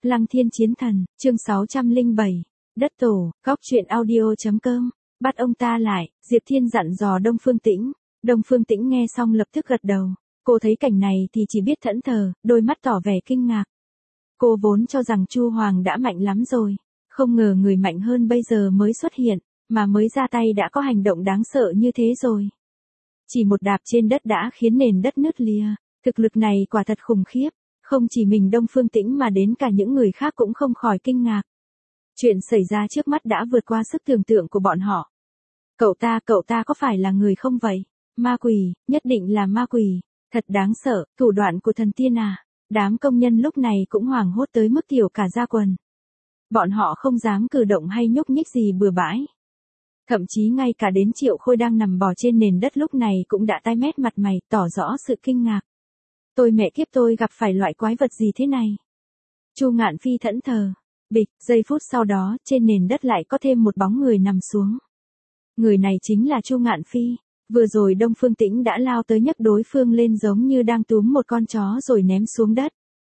Lăng Thiên Chiến Thần, chương 607. Đất tổ, góc truyện audio.com. Bắt ông ta lại, Diệp Thiên dặn dò Đông Phương Tĩnh. Đông Phương Tĩnh nghe xong lập tức gật đầu. Cô thấy cảnh này thì chỉ biết thẫn thờ, đôi mắt tỏ vẻ kinh ngạc. Cô vốn cho rằng Chu Hoàng đã mạnh lắm rồi. Không ngờ người mạnh hơn bây giờ mới xuất hiện, mà mới ra tay đã có hành động đáng sợ như thế rồi. Chỉ một đạp trên đất đã khiến nền đất nứt lìa. Thực lực này quả thật khủng khiếp. Không chỉ mình Đông Phương Tĩnh mà đến cả những người khác cũng không khỏi kinh ngạc. Chuyện xảy ra trước mắt đã vượt qua sức tưởng tượng của bọn họ. Cậu ta có phải là người không vậy? Ma quỷ, nhất định là ma quỷ. Thật đáng sợ, thủ đoạn của thần tiên à. Đám công nhân lúc này cũng hoảng hốt tới mức tiểu cả da quần. Bọn họ không dám cử động hay nhúc nhích gì bừa bãi. Thậm chí ngay cả đến Triệu Khôi đang nằm bò trên nền đất lúc này cũng đã tái mét mặt mày, tỏ rõ sự kinh ngạc. Tôi mẹ kiếp, tôi gặp phải loại quái vật gì thế này? Chu Ngạn Phi thẫn thờ. Bịch, giây phút sau đó, trên nền đất lại có thêm một bóng người nằm xuống. Người này chính là Chu Ngạn Phi. Vừa rồi Đông Phương Tĩnh đã lao tới nhấc đối phương lên giống như đang túm một con chó rồi ném xuống đất.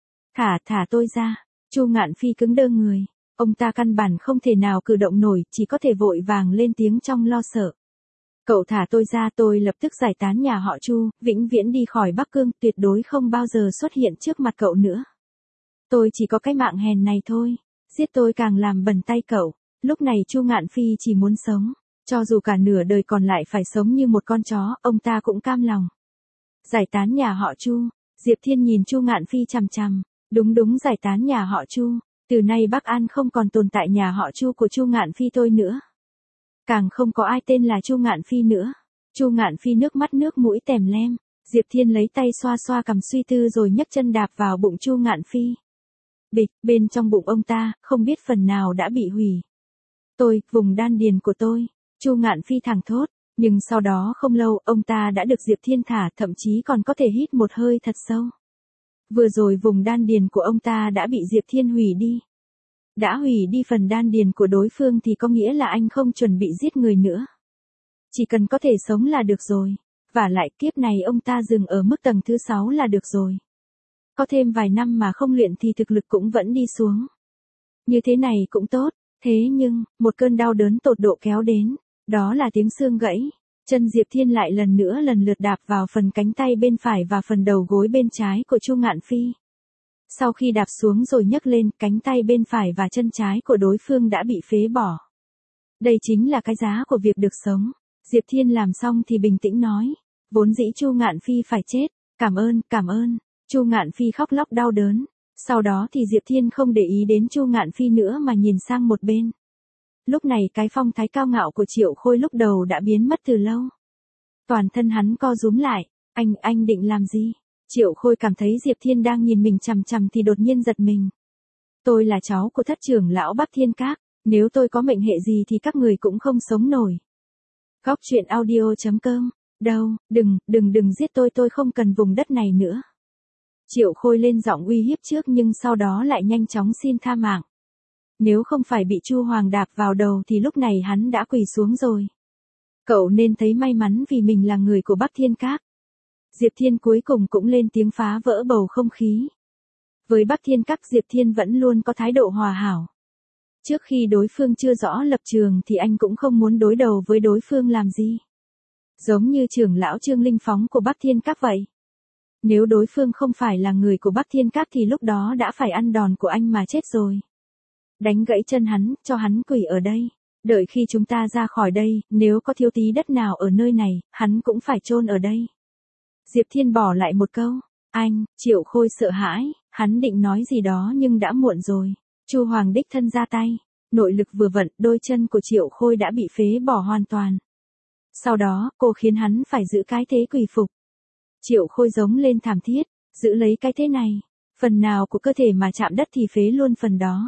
Thả tôi ra. Chu Ngạn Phi cứng đơ người. Ông ta căn bản không thể nào cử động nổi, chỉ có thể vội vàng lên tiếng trong lo sợ. Cậu thả tôi ra, tôi lập tức giải tán nhà họ Chu, vĩnh viễn đi khỏi Bắc Cương, tuyệt đối không bao giờ xuất hiện trước mặt cậu nữa. Tôi chỉ có cái mạng hèn này thôi, giết tôi càng làm bẩn tay cậu. Lúc này Chu Ngạn Phi chỉ muốn sống, cho dù cả nửa đời còn lại phải sống như một con chó, ông ta cũng cam lòng. Giải tán nhà họ Chu, Diệp Thiên nhìn Chu Ngạn Phi chằm chằm, đúng giải tán nhà họ Chu, từ nay Bắc An không còn tồn tại nhà họ Chu của Chu Ngạn Phi tôi nữa. Càng không có ai tên là Chu Ngạn Phi nữa. Chu Ngạn Phi nước mắt nước mũi tèm lem. Diệp Thiên lấy tay xoa xoa cằm suy tư rồi nhấc chân đạp vào bụng Chu Ngạn Phi. Bịch, bên trong bụng ông ta, không biết phần nào đã bị hủy. Vùng đan điền của tôi. Chu Ngạn Phi thẳng thốt. Nhưng sau đó không lâu, ông ta đã được Diệp Thiên thả, thậm chí còn có thể hít một hơi thật sâu. Vừa rồi vùng đan điền của ông ta đã bị Diệp Thiên hủy đi. Đã hủy đi phần đan điền của đối phương thì có nghĩa là anh không chuẩn bị giết người nữa. Chỉ cần có thể sống là được rồi. Vả lại kiếp này ông ta dừng ở mức tầng thứ 6 là được rồi. Có thêm vài năm mà không luyện thì thực lực cũng vẫn đi xuống. Như thế này cũng tốt. Thế nhưng, một cơn đau đớn tột độ kéo đến. Đó là tiếng xương gãy. Chân Diệp Thiên lại lần lượt đạp vào phần cánh tay bên phải và phần đầu gối bên trái của Chu Ngạn Phi. Sau khi đạp xuống rồi nhấc lên, cánh tay bên phải và chân trái của đối phương đã bị phế bỏ. Đây chính là cái giá của việc được sống. Diệp Thiên làm xong thì bình tĩnh nói. Vốn dĩ Chu Ngạn Phi phải chết. Cảm ơn. Chu Ngạn Phi khóc lóc đau đớn. Sau đó thì Diệp Thiên không để ý đến Chu Ngạn Phi nữa mà nhìn sang một bên. Lúc này cái phong thái cao ngạo của Triệu Khôi lúc đầu đã biến mất từ lâu. Toàn thân hắn co rúm lại. Anh định làm gì? Triệu Khôi cảm thấy Diệp Thiên đang nhìn mình chằm chằm thì đột nhiên giật mình. Tôi là cháu của thất trưởng lão Bắc Thiên Các, nếu tôi có mệnh hệ gì thì các người cũng không sống nổi. Góc truyện audio.com. Đâu, đừng giết tôi không cần vùng đất này nữa. Triệu Khôi lên giọng uy hiếp trước nhưng sau đó lại nhanh chóng xin tha mạng. Nếu không phải bị Chu Hoàng đạp vào đầu thì lúc này hắn đã quỳ xuống rồi. Cậu nên thấy may mắn vì mình là người của Bắc Thiên Các. Diệp Thiên cuối cùng cũng lên tiếng phá vỡ bầu không khí. Với Bắc Thiên Các Diệp Thiên vẫn luôn có thái độ hòa hảo. Trước khi đối phương chưa rõ lập trường thì anh cũng không muốn đối đầu với đối phương làm gì. Giống như trưởng lão Trương Linh Phóng của Bắc Thiên Các vậy. Nếu đối phương không phải là người của Bắc Thiên Các thì lúc đó đã phải ăn đòn của anh mà chết rồi. Đánh gãy chân hắn, cho hắn quỳ ở đây. Đợi khi chúng ta ra khỏi đây, nếu có thiếu tí đất nào ở nơi này, hắn cũng phải chôn ở đây. Diệp Thiên bỏ lại một câu. Anh, Triệu Khôi sợ hãi, hắn định nói gì đó nhưng đã muộn rồi. Chu Hoàng đích thân ra tay. Nội lực vừa vận, đôi chân của Triệu Khôi đã bị phế bỏ hoàn toàn. Sau đó, cô khiến hắn phải giữ cái thế quỳ phục. Triệu Khôi giống lên thảm thiết, giữ lấy cái thế này. Phần nào của cơ thể mà chạm đất thì phế luôn phần đó.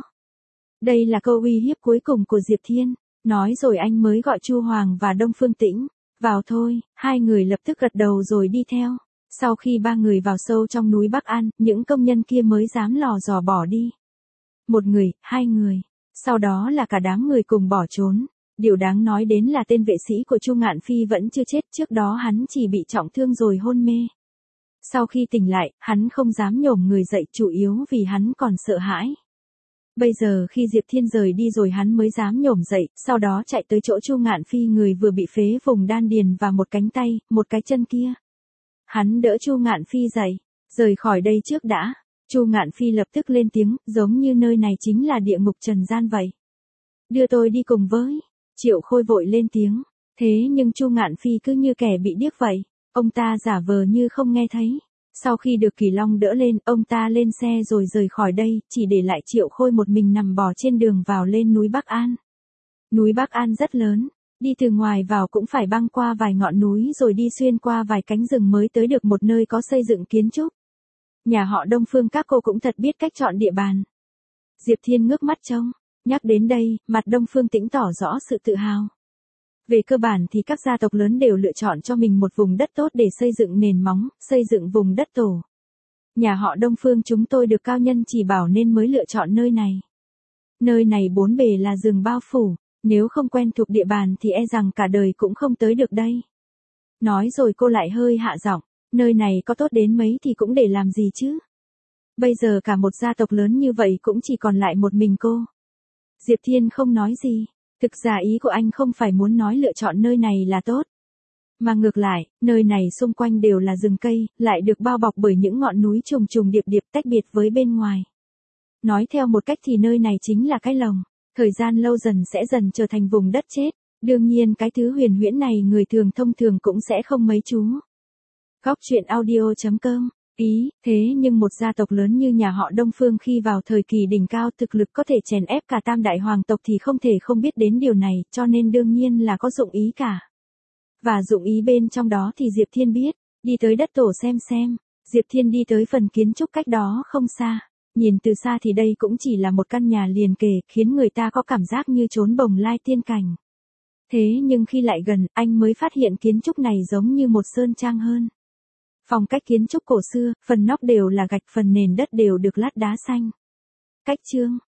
Đây là câu uy hiếp cuối cùng của Diệp Thiên. Nói rồi anh mới gọi Chu Hoàng và Đông Phương Tĩnh. Vào thôi, hai người lập tức gật đầu rồi đi theo. Sau khi ba người vào sâu trong núi Bắc An, những công nhân kia mới dám lò dò bỏ đi. Một người, hai người, sau đó là cả đám người cùng bỏ trốn. Điều đáng nói đến là tên vệ sĩ của Chu Ngạn Phi vẫn chưa chết, trước đó hắn chỉ bị trọng thương rồi hôn mê. Sau khi tỉnh lại, hắn không dám nhổm người dậy chủ yếu vì hắn còn sợ hãi. Bây giờ khi Diệp Thiên rời đi rồi hắn mới dám nhổm dậy, sau đó chạy tới chỗ Chu Ngạn Phi người vừa bị phế vùng đan điền và một cánh tay, một cái chân kia. Hắn đỡ Chu Ngạn Phi dậy, rời khỏi đây trước đã. Chu Ngạn Phi lập tức lên tiếng, giống như nơi này chính là địa ngục trần gian vậy. Đưa tôi đi cùng với. Triệu Khôi vội lên tiếng. Thế nhưng Chu Ngạn Phi cứ như kẻ bị điếc vậy. Ông ta giả vờ như không nghe thấy. Sau khi được Kỳ Long đỡ lên, ông ta lên xe rồi rời khỏi đây, chỉ để lại Triệu Khôi một mình nằm bò trên đường vào lên núi Bắc An. Núi Bắc An rất lớn, đi từ ngoài vào cũng phải băng qua vài ngọn núi rồi đi xuyên qua vài cánh rừng mới tới được một nơi có xây dựng kiến trúc. Nhà họ Đông Phương các cô cũng thật biết cách chọn địa bàn. Diệp Thiên ngước mắt trông, nhắc đến đây, mặt Đông Phương Tĩnh tỏ rõ sự tự hào. Về cơ bản thì các gia tộc lớn đều lựa chọn cho mình một vùng đất tốt để xây dựng nền móng, xây dựng vùng đất tổ. Nhà họ Đông Phương chúng tôi được cao nhân chỉ bảo nên mới lựa chọn nơi này. Nơi này bốn bề là rừng bao phủ, nếu không quen thuộc địa bàn thì e rằng cả đời cũng không tới được đây. Nói rồi cô lại hơi hạ giọng, nơi này có tốt đến mấy thì cũng để làm gì chứ. Bây giờ cả một gia tộc lớn như vậy cũng chỉ còn lại một mình cô. Diệp Thiên không nói gì. Thực ra ý của anh không phải muốn nói lựa chọn nơi này là tốt. Mà ngược lại, nơi này xung quanh đều là rừng cây, lại được bao bọc bởi những ngọn núi trùng trùng điệp điệp tách biệt với bên ngoài. Nói theo một cách thì nơi này chính là cái lồng. Thời gian lâu dần sẽ dần trở thành vùng đất chết. Đương nhiên cái thứ huyền huyễn này người thường thông thường cũng sẽ không mấy chú. Góc truyện audio.com Ý, thế nhưng một gia tộc lớn như nhà họ Đông Phương khi vào thời kỳ đỉnh cao thực lực có thể chèn ép cả tam đại hoàng tộc thì không thể không biết đến điều này, cho nên đương nhiên là có dụng ý cả. Và dụng ý bên trong đó thì Diệp Thiên biết, đi tới đất tổ xem. Diệp Thiên đi tới phần kiến trúc cách đó không xa. Nhìn từ xa thì đây cũng chỉ là một căn nhà liền kề, khiến người ta có cảm giác như trốn bồng lai tiên cảnh. Thế nhưng khi lại gần, anh mới phát hiện kiến trúc này giống như một sơn trang hơn. Phong cách kiến trúc cổ xưa, phần nóc đều là gạch, phần nền đất đều được lát đá xanh. Cách chương